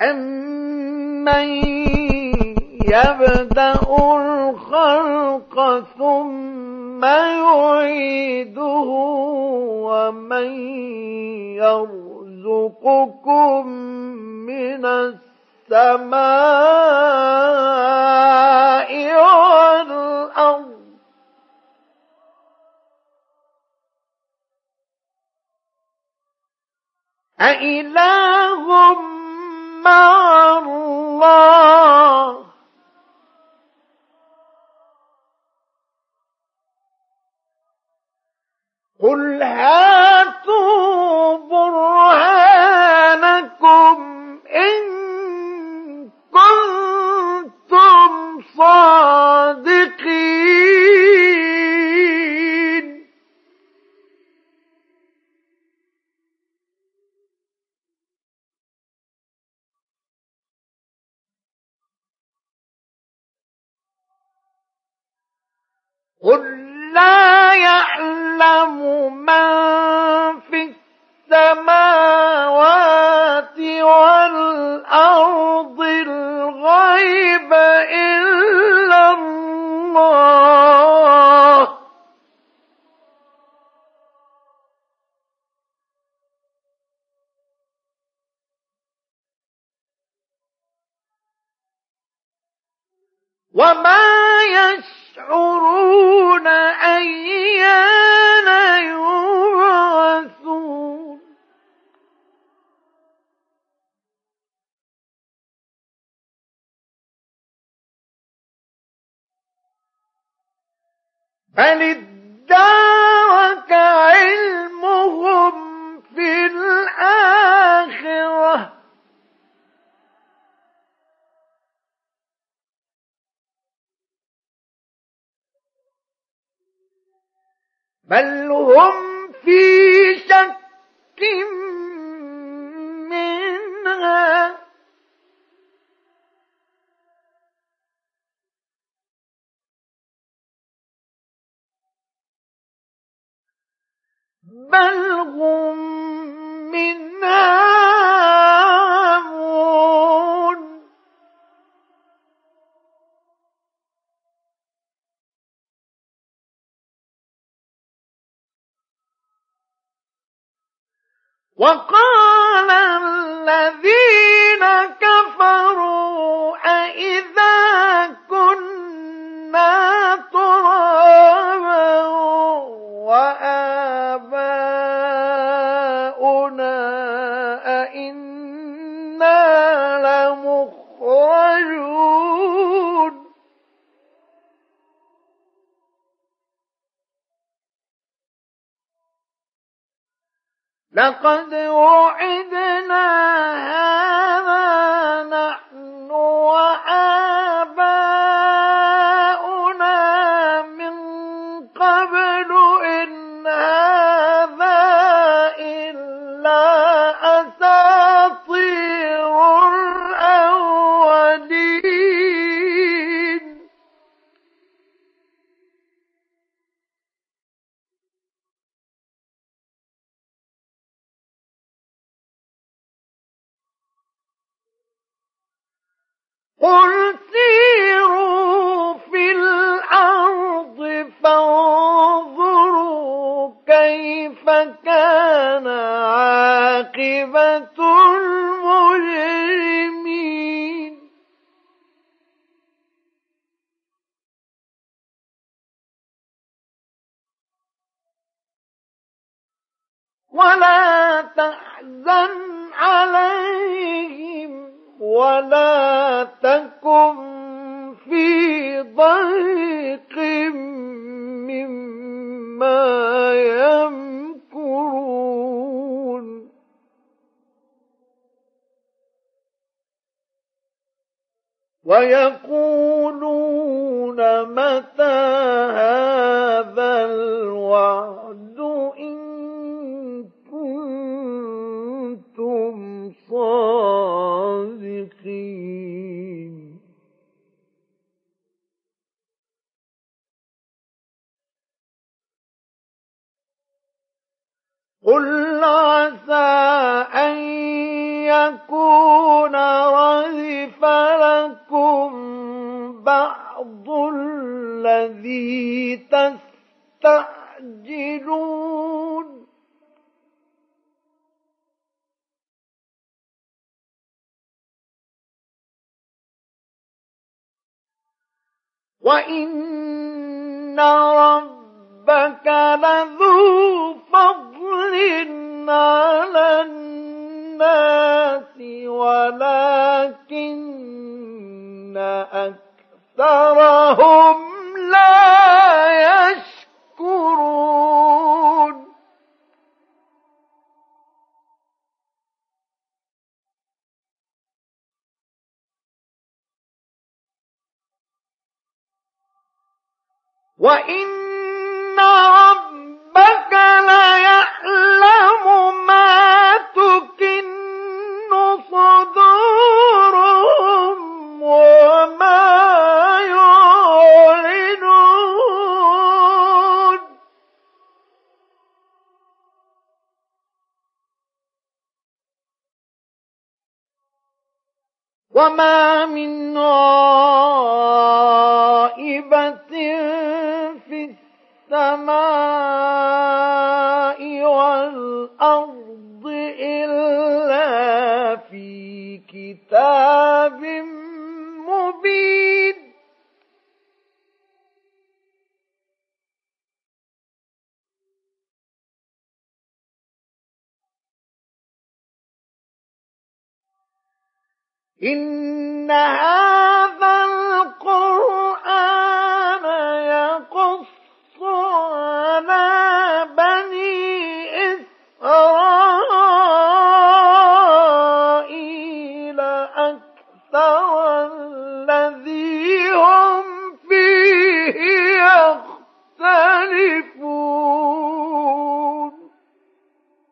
أَمَّن يَبْدَأُ الْخَلْقَ ثُمَّ يُعِيدُهُ وَمَن يَرْزُقُكُم مِّنَ السَّمَاءِ وَالْأَرْضِ أَإِلَٰهٌ مَّعَ اللَّهِ قُلْ هَاتُوا بُرْهَانَكُمْ إِن كُنتُمْ صَادِقِينَ قُل لَّا يَعْلَمُ مَن فِي السَّمَاوَاتِ وَالْأَرْضِ الْغَيْبَ إِلَّا اللَّهُ وَمَا يَشْعُرُونَ أَيَّانَ يُبْعَثُونَ بَلِ ادَّارَكَ عِلْمُهُمْ فِي الْآخِرَةِ بَلْ هُمْ فِي شَكٍّ مِّنْهَا بَلْ هُمْ مِنْهَا عَمُونَ وَقَالَ الَّذِينَ كَفَرُوا أَإِذَا كُنَّا تُرَابًا وَآبَاؤُنَا أَإِنَّا لَمُخْرَجُونَ لَقَدْ وُعِدْنَا هَٰذَا نَحْنُ وَآبَاؤُنَا مِن قَبْلُ إِنْ هَٰذَا إِلَّا أَسَاطِيرُ الْأَوَّلِينَ قُلْ سِيرُوا فِي الْأَرْضِ فَانظُرُوا كَيْفَ كَانَ عَاقِبَةُ الْمُجْرِمِينَ وَلَا تَحْزَنْ عَلَيْهِمْ وَلَا تَكُنْ فِي ضَيْقٍ مِّمَّا يَمْكُرُونَ وَيَقُولُونَ مَتَى هَٰذَا الْوَعْدُ إِن كُنتُمْ صَادِقِينَ قُلْ عَسَىٰ أَن يَكُونَ الذي تستعجلون وإن ربك لذو فضل على الناس ولكن أكثرهم لا يشكرون وإن ربك ليعلم ما تكن صدورهم وما يعلنون وما من غائبة في السماء والأرض إلا في كتاب مبين إن هذا